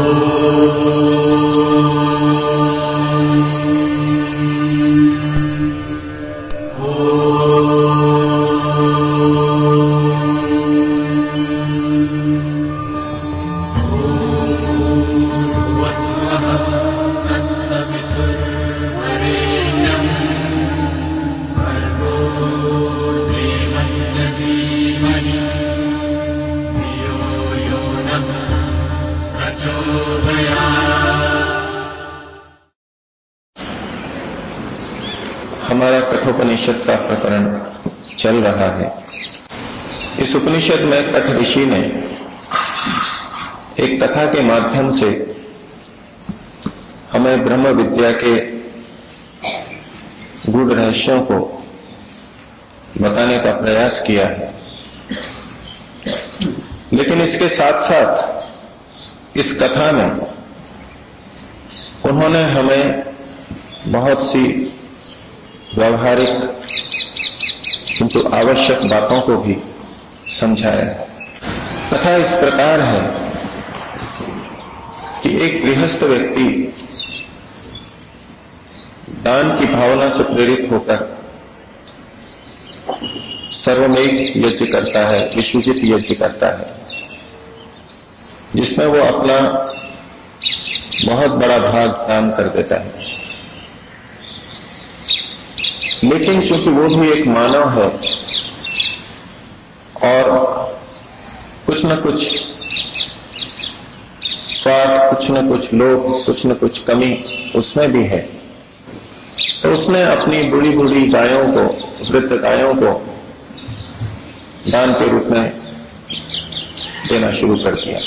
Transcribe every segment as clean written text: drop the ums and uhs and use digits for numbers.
हमारा कठोपनिषद का प्रकरण चल रहा है। इस उपनिषद में कठ ऋषि ने एक कथा के माध्यम से हमें ब्रह्म विद्या के गूढ़ रहस्यों को बताने का प्रयास किया है, लेकिन इसके साथ साथ इस कथा में उन्होंने हमें बहुत सी व्यवहारिक किंतु आवश्यक बातों को भी समझाया है। कथा इस प्रकार है कि एक गृहस्थ व्यक्ति दान की भावना से प्रेरित होकर सर्वमेव यज्ञ करता है, विश्वजित यज्ञ करता है, जिसमें वो अपना बहुत बड़ा भाग दान कर देता है। लेकिन चूंकि वो भी एक मानव है और कुछ न कुछ स्वार्थ, कुछ न कुछ लोभ, कुछ न कुछ कमी उसमें भी है, तो उसने अपनी बूढ़ी बूढ़ी गायों को, वृद्ध गायों को दान के रूप में देना शुरू कर दिया।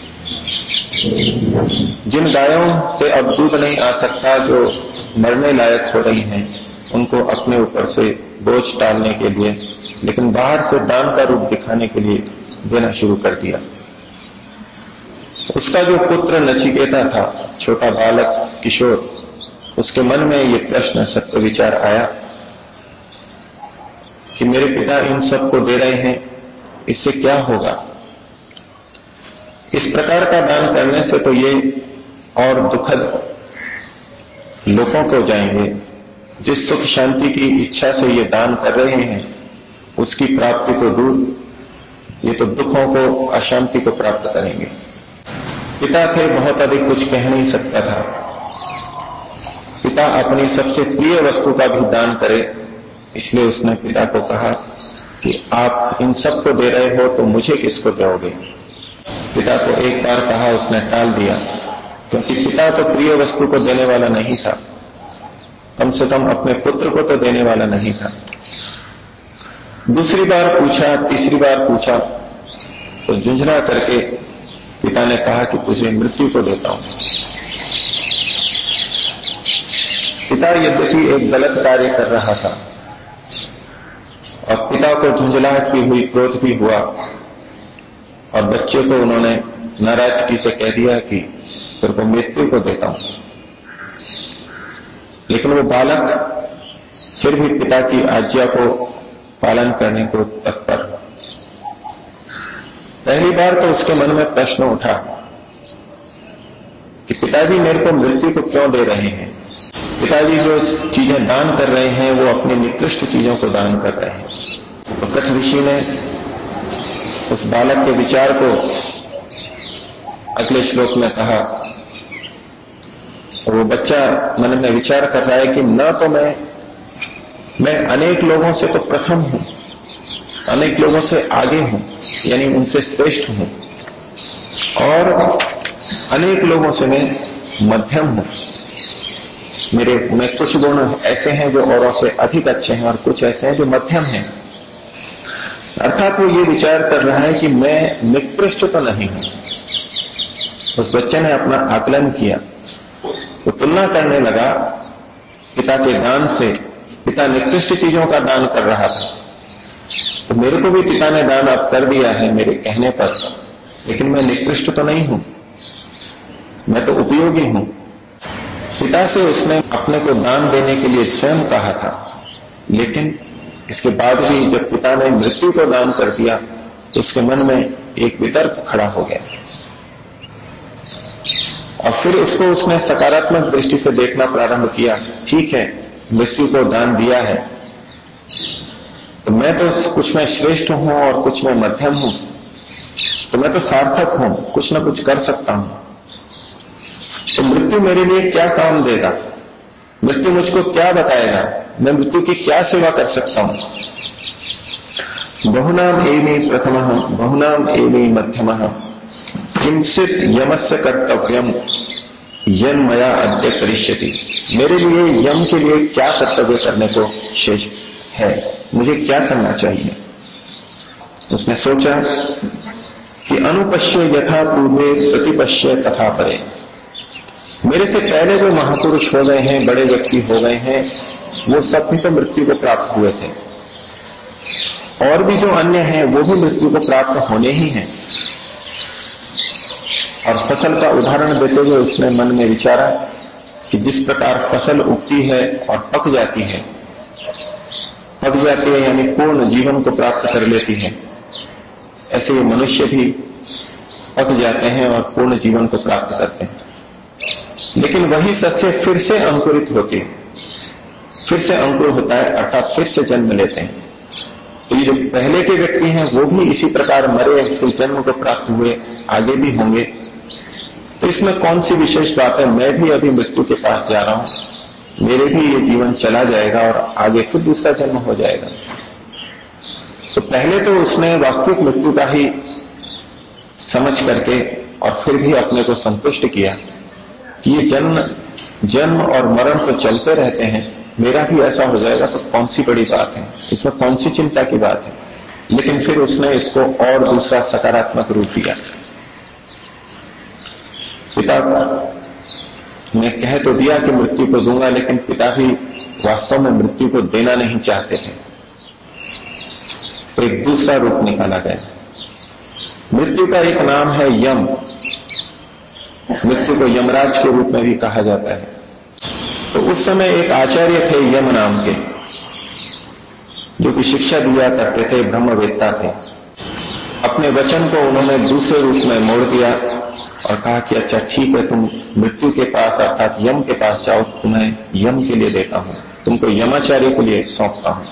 जिन गायों से अब दूध नहीं आ सकता, जो मरने लायक हो रही हैं, उनको अपने ऊपर से बोझ टालने के लिए, लेकिन बाहर से दान का रूप दिखाने के लिए देना शुरू कर दिया। उसका जो पुत्र नचिकेता था, छोटा बालक किशोर, उसके मन में ये प्रश्न, सत्य विचार आया कि मेरे पिता इन सबको दे रहे हैं, इससे क्या होगा? इस प्रकार का दान करने से तो ये और दुखद लोगों को जाएंगे। जिस सुख शांति की इच्छा से ये दान कर रहे हैं, उसकी प्राप्ति को दूर, ये तो दुखों को, अशांति को प्राप्त करेंगे। पिता थे, बहुत अधिक कुछ कह नहीं सकता था। पिता अपनी सबसे प्रिय वस्तु का भी दान करे, इसलिए उसने पिता को कहा कि आप इन सबको दे रहे हो तो मुझे किसको दोगे? पिता को एक बार कहा, उसने टाल दिया, क्योंकि पिता तो प्रिय वस्तु को देने वाला नहीं था, कम से कम अपने पुत्र को तो देने वाला नहीं था। दूसरी बार पूछा, तीसरी बार पूछा, तो झुंझला करके पिता ने कहा कि तुझे मृत्यु को देता हूं। पिता यद्यपि एक गलत कार्य कर रहा था और पिता को झुंझलाहट भी हुई, क्रोध भी हुआ, और बच्चे को उन्होंने नाराजगी से कह दिया कि तेरे को मृत्यु को देता हूं। लेकिन वो बालक फिर भी पिता की आज्ञा को पालन करने को तत्पर। पहली बार तो उसके मन में प्रश्न उठा कि पिताजी मेरे को मृत्यु को क्यों दे रहे हैं? पिताजी जो चीजें दान कर रहे हैं, वो अपनी निकृष्ट चीजों को दान कर रहे हैं। तो कठ ऋषि ने उस बालक के विचार को अगले श्लोक में कहा, और वो बच्चा मन में विचार कर रहा है कि न तो मैं अनेक लोगों से तो प्रथम हूं, अनेक लोगों से आगे हूं, यानी उनसे श्रेष्ठ हूं, और अनेक लोगों से मैं मध्यम हूं। मेरे में कुछ गुण ऐसे हैं जो औरों से अधिक अच्छे हैं, और कुछ ऐसे हैं जो मध्यम हैं। अर्थात वो ये विचार कर रहा है कि मैं निकृष्ट तो नहीं हूं। उस बच्चे ने अपना आकलन किया, वो तुलना करने लगा पिता के दान से। पिता निकृष्ट चीजों का दान कर रहा था, तो मेरे को भी पिता ने दान अब कर दिया है मेरे कहने पर, लेकिन मैं निकृष्ट तो नहीं हूं, मैं तो उपयोगी हूं। पिता से उसने अपने को दान देने के लिए स्वयं कहा था, लेकिन इसके बाद भी जब पिता ने मृत्यु को दान कर दिया तो उसके मन में एक वितर्क खड़ा हो गया। और फिर उसने सकारात्मक दृष्टि से देखना प्रारंभ किया। ठीक है, मृत्यु को दान दिया है, तो मैं तो कुछ में श्रेष्ठ हूं और कुछ में मध्यम हूं, तो मैं तो सार्थक हूं, कुछ ना कुछ कर सकता हूं। तो मृत्यु मेरे लिए क्या काम देगा, मृत्यु मुझको क्या बताएगा, मैं मृत्यु की क्या सेवा कर सकता हूं। बहुनाम एमे प्रथमः बहुनाम एमे मध्यमः किंचित यमस्य कर्तव्यम यन्मया अद्य करिष्यति। मेरे लिए यम के लिए क्या कर्तव्य करने को शेष है, मुझे क्या करना चाहिए। उसने सोचा कि अनुपश्य यथा पूर्वे प्रतिपश्य तथा परे। मेरे से पहले जो महापुरुष हो गए हैं, बड़े व्यक्ति हो गए हैं, वो सब भी तो मृत्यु को प्राप्त हुए थे, और भी जो अन्य हैं वो भी मृत्यु को प्राप्त होने ही हैं। और फसल का उदाहरण देते हुए उसने मन में विचारा कि जिस प्रकार फसल उगती है और पक जाती है यानी पूर्ण जीवन को प्राप्त कर लेती है, ऐसे ये मनुष्य भी पक जाते हैं और पूर्ण जीवन को प्राप्त करते हैं। लेकिन वही सस्य फिर से अंकुरित होती है, फिर से अंकुर होता है, अर्थात फिर से जन्म लेते हैं। तो ये जो पहले के व्यक्ति हैं वो भी इसी प्रकार मरे, फिर जन्म को प्राप्त हुए, आगे भी होंगे। तो इसमें कौन सी विशेष बात है, मैं भी अभी मृत्यु के पास जा रहा हूं, मेरे भी ये जीवन चला जाएगा और आगे फिर दूसरा जन्म हो जाएगा। तो पहले तो उसने वास्तविक मृत्यु का ही समझ करके और फिर भी अपने को संतुष्ट किया कि ये जन्म और मरण तो चलते रहते हैं, मेरा भी ऐसा हो जाएगा तो कौन सी बड़ी बात है, इसमें कौन सी चिंता की बात है। लेकिन फिर उसने इसको और दूसरा सकारात्मक रूप दिया। पिता ने कह तो दिया कि मृत्यु को दूंगा, लेकिन पिता भी वास्तव में मृत्यु को देना नहीं चाहते थे, तो एक दूसरा रूप निकाला गया। मृत्यु का एक नाम है यम। मृत्यु को यमराज के रूप में भी कहा जाता है। तो उस समय एक आचार्य थे यम नाम के, जो कि शिक्षा दिया करते थे, ब्रह्मवेत्ता थे। अपने वचन को उन्होंने दूसरे रूप में मोड़ दिया और कहा कि अच्छा ठीक है, तुम मृत्यु के पास अर्थात यम के पास जाओ, तुम्हें यम के लिए देता हूं, तुमको यमाचार्य के लिए सौंपता हूं।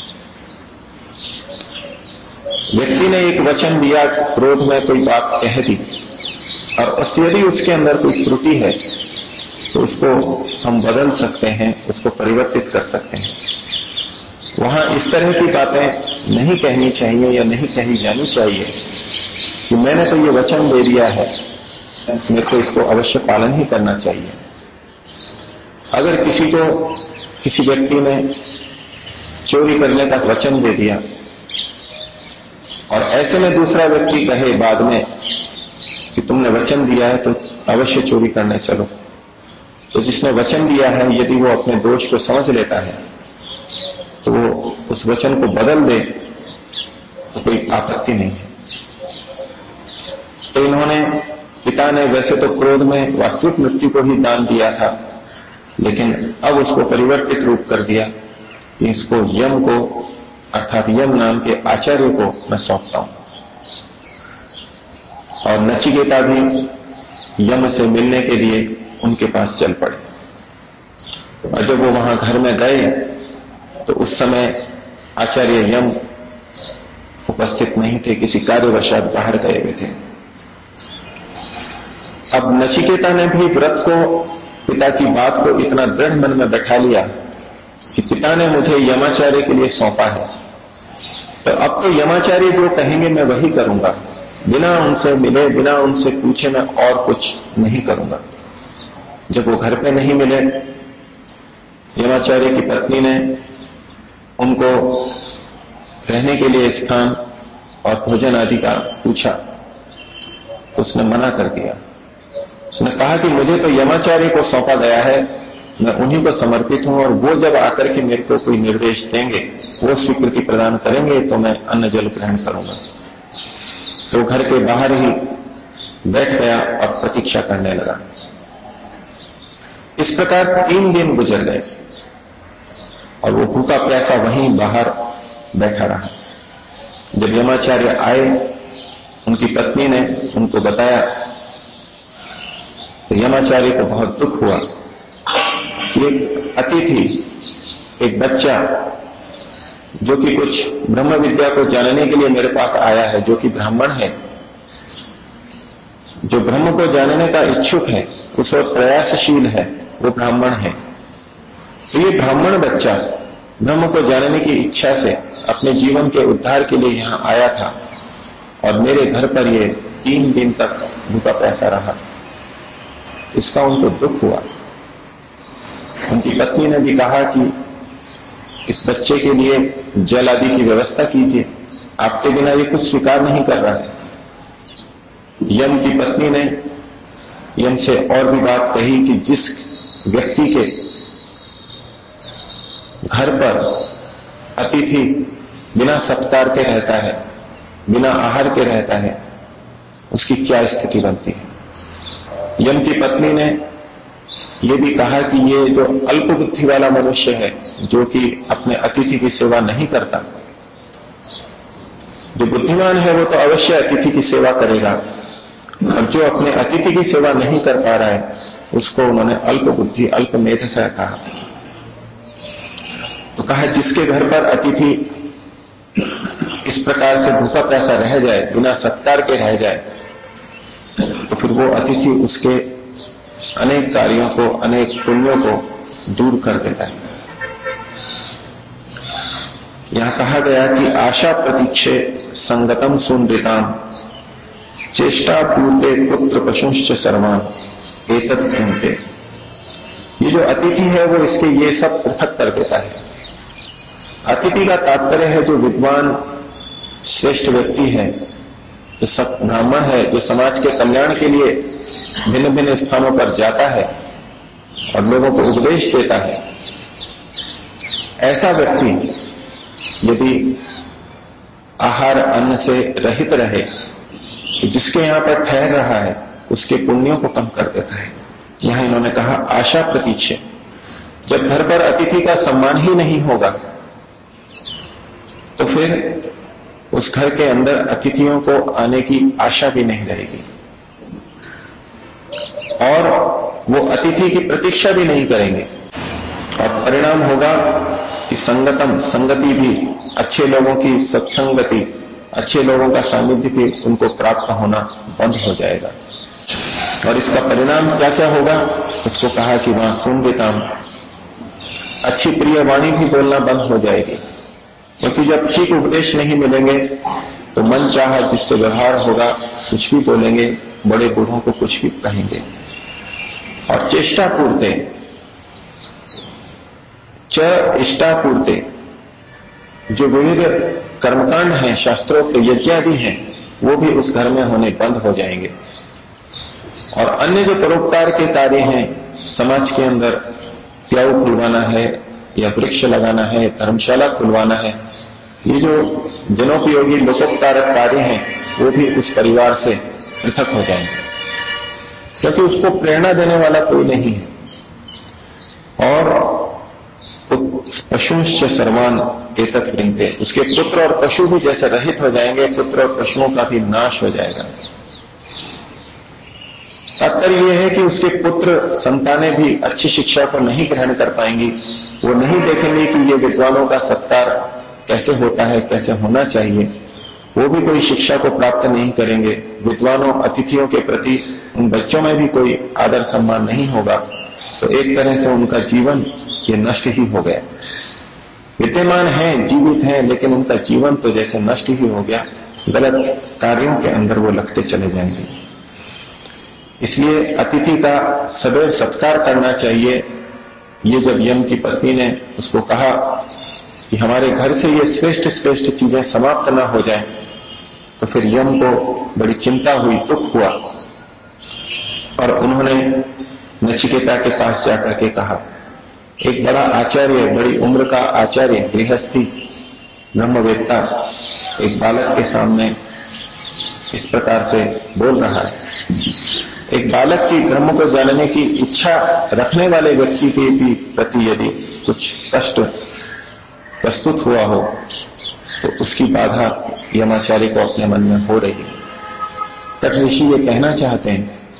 व्यक्ति ने एक वचन दिया, क्रोध में कोई बात कह दी, और यदि उसके अंदर कोई त्रुटि है तो उसको हम बदल सकते हैं, उसको परिवर्तित कर सकते हैं। वहां इस तरह की बातें नहीं कहनी चाहिए या नहीं कही जानी चाहिए कि मैंने तो ये वचन दे दिया है, मेरे को इसको अवश्य पालन ही करना चाहिए। अगर किसी व्यक्ति ने चोरी करने का वचन दे दिया और ऐसे में दूसरा व्यक्ति कहे बाद में कि तुमने वचन दिया है तो अवश्य चोरी करने चलो, तो जिसने वचन दिया है यदि वो अपने दोष को समझ लेता है तो वो उस वचन को बदल दे तो कोई आपत्ति नहीं है। तो पिता ने वैसे तो क्रोध में वास्तविक मृत्यु को ही दान दिया था, लेकिन अब उसको परिवर्तित रूप कर दिया कि इसको यम को अर्थात यम नाम के आचार्य को मैं सौंपता हूं। और नचिकेता भी यम से मिलने के लिए उनके पास चल पड़े। और जब वो वहां घर में गए तो उस समय आचार्य यम उपस्थित नहीं थे, किसी कार्यवशात बाहर गए हुए थे। अब नचिकेता ने भी व्रत को, पिता की बात को इतना दृढ़ मन में बैठा लिया कि पिता ने मुझे यमाचार्य के लिए सौंपा है, तो अब तो यमाचार्य जो कहेंगे मैं वही करूंगा, बिना उनसे मिले, बिना उनसे पूछे मैं और कुछ नहीं करूंगा। जब वो घर पे नहीं मिले, यमाचार्य की पत्नी ने उनको रहने के लिए स्थान और भोजन आदि का पूछा, तो उसने मना कर दिया। उसने कहा कि मुझे तो यमाचार्य को सौंपा गया है, मैं उन्हीं को समर्पित हूं, और वो जब आकर के मेरे को कोई निर्देश देंगे, वो स्वीकृति प्रदान करेंगे तो मैं अन्न जल ग्रहण करूंगा। तो घर के बाहर ही बैठ गया और प्रतीक्षा करने लगा। इस प्रकार 3 दिन गुजर गए और वो भूखा प्यासा वहीं बाहर बैठा रहा। जब यमाचार्य आए, उनकी पत्नी ने उनको बताया, तो यमाचार्य को बहुत दुख हुआ। एक अतिथि, एक बच्चा जो कि कुछ ब्रह्म विद्या को जानने के लिए मेरे पास आया है, जो कि ब्राह्मण है, जो ब्रह्म को जानने का इच्छुक है, उस वक्त प्रयासशील है, वो ब्राह्मण है। तो ये ब्राह्मण बच्चा ब्रह्म को जानने की इच्छा से अपने जीवन के उद्धार के लिए यहां आया था और मेरे घर पर ये 3 दिन तक भूखा प्यासा रहा। इसका उनको दुख हुआ। उनकी पत्नी ने भी कहा कि इस बच्चे के लिए जल आदि की व्यवस्था कीजिए, आपके बिना ये कुछ स्वीकार नहीं कर रहा है। यम की पत्नी ने यम से और भी बात कही कि जिस व्यक्ति के घर पर अतिथि बिना सत्कार के रहता है, बिना आहार के रहता है, उसकी क्या स्थिति बनती है। यम की पत्नी ने यह भी कहा कि ये जो अल्प बुद्धि वाला मनुष्य है, जो कि अपने अतिथि की सेवा नहीं करता, जो बुद्धिमान है वो तो अवश्य अतिथि की सेवा करेगा, और जो अपने अतिथि की सेवा नहीं कर पा रहा है, उसको उन्होंने अल्प बुद्धि, अल्प मेध से कहा। तो कहा जिसके घर पर अतिथि इस प्रकार से भूखा प्यासा रह जाए, बिना सत्कार के रह जाए, तो फिर वो अतिथि उसके अनेक कार्यों को, अनेक पुण्यों को दूर कर देता है। यहां कहा गया कि आशा प्रतीक्षे संगतम सुनृताम चेष्टा पूर्ते पुत्र पशुश्च सर्वान एतत् कृण्यते। ये जो अतिथि है वो इसके ये सब पृथक कर देता है। अतिथि का तात्पर्य है जो विद्वान श्रेष्ठ व्यक्ति है, जो सब ब्राह्मण है, जो समाज के कल्याण के लिए भिन्न भिन्न स्थानों पर जाता है और लोगों को उपदेश देता है। ऐसा व्यक्ति यदि आहार अन्न से रहित रहे, जिसके यहां पर ठहर रहा है, उसके पुण्यों को कम कर देता है। यहां इन्होंने कहा आशा प्रतीक्षे। जब घर पर अतिथि का सम्मान ही नहीं होगा, तो फिर उस घर के अंदर अतिथियों को आने की आशा भी नहीं रहेगी और वो अतिथि की प्रतीक्षा भी नहीं करेंगे, और परिणाम होगा कि संगति भी, अच्छे लोगों की सत्संगति, अच्छे लोगों का सानिध्य भी उनको प्राप्त होना बंद हो जाएगा। और इसका परिणाम क्या क्या होगा, उसको कहा कि वहां सुनृताम, अच्छी प्रिय वाणी भी बोलना बंद हो जाएगी, क्योंकि जब ठीक उपदेश नहीं मिलेंगे तो मन चाहा जिससे व्यवहार होगा, कुछ भी बोलेंगे, बड़े बूढ़ों को कुछ भी कहेंगे। और चेष्टा पूर्ते, च इष्टा पूर्ते, जो विविध कर्मकांड हैं, शास्त्रोक्त यज्ञादि हैं, वो भी उस घर में होने बंद हो जाएंगे। और अन्य जो परोपकार के कार्य हैं, समाज के अंदर प्याऊ खुलवाना है या वृक्ष लगाना है, धर्मशाला खुलवाना है, ये जो जनोपयोगी लोकोपकारक कार्य हैं, वो भी उस परिवार से पृथक हो जाएंगे, क्योंकि उसको प्रेरणा देने वाला कोई नहीं है। और पशुश्च सर्वान एतत् कृण्यते, उसके पुत्र और पशु भी जैसे रहित हो जाएंगे, पुत्र और पशुओं का भी नाश हो जाएगा। तात्पर्य यह है कि उसके पुत्र संतानें भी अच्छी शिक्षा को नहीं ग्रहण कर पाएंगी, वो नहीं देखेंगे कि ये विद्वानों का सत्कार कैसे होता है, कैसे होना चाहिए, वो भी कोई शिक्षा को प्राप्त नहीं करेंगे। विद्वानों, अतिथियों के प्रति उन बच्चों में भी कोई आदर सम्मान नहीं होगा, तो एक तरह से उनका जीवन ये नष्ट ही हो गया। विद्यमान हैं, जीवित हैं, लेकिन उनका जीवन तो जैसे नष्ट ही हो गया, गलत कार्यों के अंदर वो लगते चले जाएंगे। इसलिए अतिथि का सदैव सत्कार करना चाहिए। ये जब यम की पत्नी ने उसको कहा कि हमारे घर से ये श्रेष्ठ श्रेष्ठ चीजें समाप्त न हो जाएं, तो फिर यम को बड़ी चिंता हुई, दुख हुआ, और उन्होंने नचिकेता के पास जाकर के कहा। एक बड़ा आचार्य, बड़ी उम्र का आचार्य, गृहस्थी, ब्रह्मवेत्ता एक बालक के सामने इस प्रकार से बोल रहा है। एक बालक की ब्रह्म को जानने की इच्छा रखने वाले व्यक्ति के भी प्रति यदि कुछ कष्ट प्रस्तुत हुआ हो, तो उसकी बाधा यमाचार्य को अपने मन में हो रही है। तट ऋषि ये कहना चाहते हैं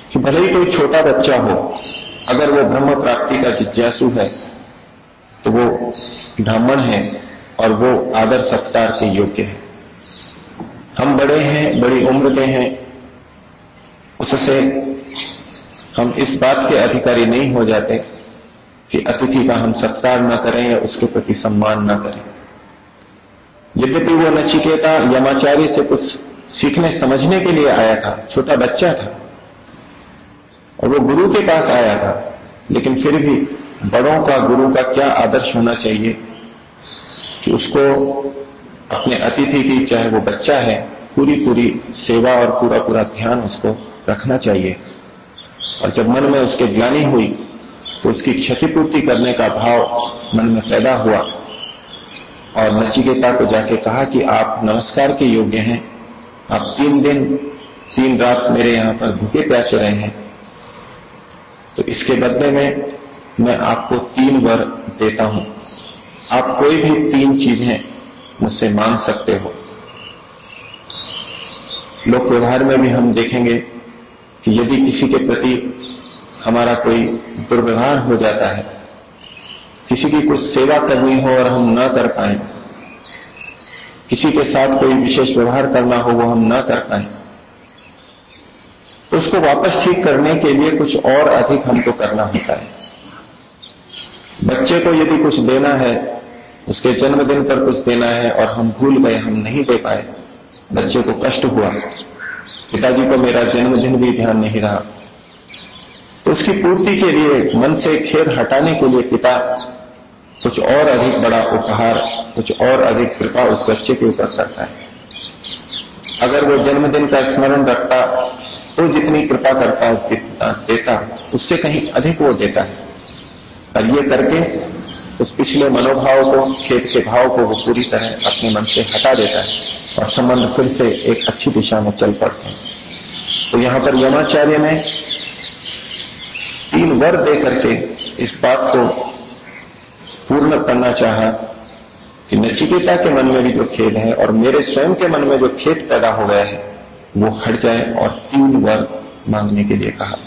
कि भले ही कोई छोटा बच्चा हो, अगर वो ब्रह्म प्राप्ति का जिज्ञासु है तो वो ब्राह्मण है और वो आदर सत्कार के योग्य है। हम बड़े हैं, बड़ी उम्र के हैं, उससे हम इस बात के अधिकारी नहीं हो जाते कि अतिथि का हम सत्कार न करें या उसके प्रति सम्मान न करें। यद्यपि वो नचिकेता यमाचार्य से कुछ सीखने समझने के लिए आया था, छोटा बच्चा था और वो गुरु के पास आया था, लेकिन फिर भी बड़ों का, गुरु का क्या आदर्श होना चाहिए कि उसको अपने अतिथि की, चाहे वो बच्चा है, पूरी सेवा और पूरा ध्यान उसको रखना चाहिए। और जब मन में उसके ग्लानि हुई तो उसकी क्षतिपूर्ति करने का भाव मन में पैदा हुआ और नचिकेता को जाके कहा कि आप नमस्कार के योग्य हैं, आप 3 दिन 3 रात मेरे यहां पर भूखे प्यासे रहे हैं, तो इसके बदले में मैं आपको 3 वर देता हूं। आप कोई भी 3 चीजें मुझसे मांग सकते हो। लोक व्यवहार में भी हम देखेंगे कि यदि किसी के प्रति हमारा कोई दुर्व्यवहार हो जाता है, किसी की कुछ सेवा करनी हो और हम न कर पाए, किसी के साथ कोई विशेष व्यवहार करना हो वो हम न कर पाए, तो उसको वापस ठीक करने के लिए कुछ और अधिक हमको करना होता है। बच्चे को यदि कुछ देना है, उसके जन्मदिन पर कुछ देना है और हम भूल गए, हम नहीं दे पाए, बच्चे को कष्ट हुआ, पिताजी को मेरा जन्मदिन भी ध्यान नहीं रहा, तो उसकी पूर्ति के लिए, मन से खेद हटाने के लिए पिता कुछ और अधिक बड़ा उपहार, कुछ और अधिक कृपा उस बच्चे के ऊपर करता है। अगर वो जन्मदिन का स्मरण रखता तो जितनी कृपा करता देता, उससे कहीं अधिक वो देता है। और ये करके उस पिछले मनोभाव को, खेद के भाव को वो पूरी तरह अपने मन से हटा देता है और संबंध फिर से एक अच्छी दिशा में चल पड़ते हैं। तो यहां पर यमाचार्य ने 3 वर दे करके इस बात को पूर्ण करना चाहा कि नचिकेता के मन में भी जो खेद है और मेरे स्वयं के मन में जो खेद पैदा हो गया है वो हट जाए, और 3 वर मांगने के लिए कहा।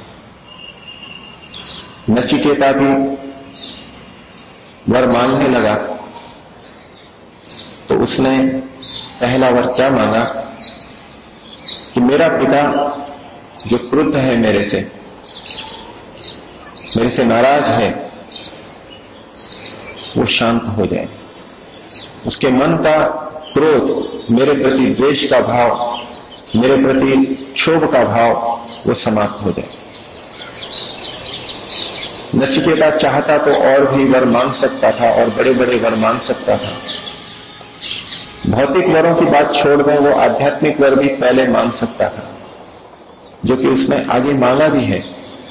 नचिकेता भी वर मांगने लगा तो उसने पहला वर क्या मांगा कि मेरा पिता जो क्रुद्ध है मेरे से नाराज है, वो शांत हो जाए, उसके मन का क्रोध, मेरे प्रति द्वेष का भाव, मेरे प्रति क्षोभ का भाव वो समाप्त हो जाए। नचिकेता चाहता तो और भी वर मांग सकता था और बड़े बड़े वर मांग सकता था। भौतिक वरों की बात छोड़ दें, वो आध्यात्मिक वर भी पहले मांग सकता था, जो कि उसने आगे मांगा भी है।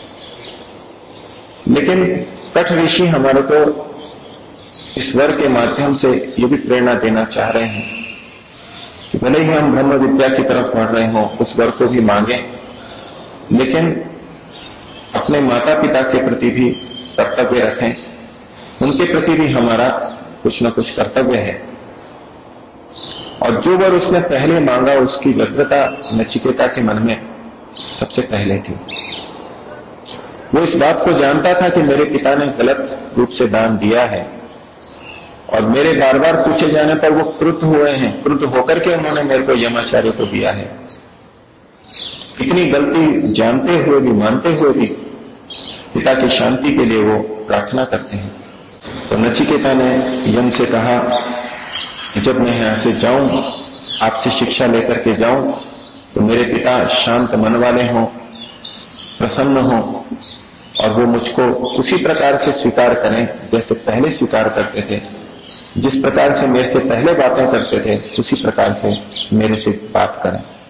लेकिन कठ ऋषि हमारे को इस वर के माध्यम से ये भी प्रेरणा देना चाह रहे हैं कि भले ही हम ब्रह्म विद्या की तरफ बढ़ रहे हों, उस वर को भी मांगे, लेकिन अपने माता पिता के प्रति भी कर्तव्य रखें, उनके प्रति भी हमारा कुछ न कुछ कर्तव्य है। और जो वर उसने पहले मांगा, उसकी व्यग्रता नचिकेता के मन में सबसे पहले थी। वो इस बात को जानता था कि मेरे पिता ने गलत रूप से दान दिया है और मेरे बार बार पूछे जाने पर वो क्रुद्ध हुए हैं, क्रुद्ध होकर के उन्होंने मेरे को यमाचार्य को दिया है। इतनी गलती जानते हुए भी, मानते हुए भी पिता की शांति के लिए वो प्रार्थना करते हैं। तो नचिकेता ने यम से कहा, जब मैं यहां से जाऊं, आपसे शिक्षा लेकर के जाऊं, तो मेरे पिता शांत मन वाले हों, प्रसन्न हों और वो मुझको उसी प्रकार से स्वीकार करें जैसे पहले स्वीकार करते थे, जिस प्रकार से मेरे से पहले बातें करते थे उसी प्रकार से मेरे से बात करें।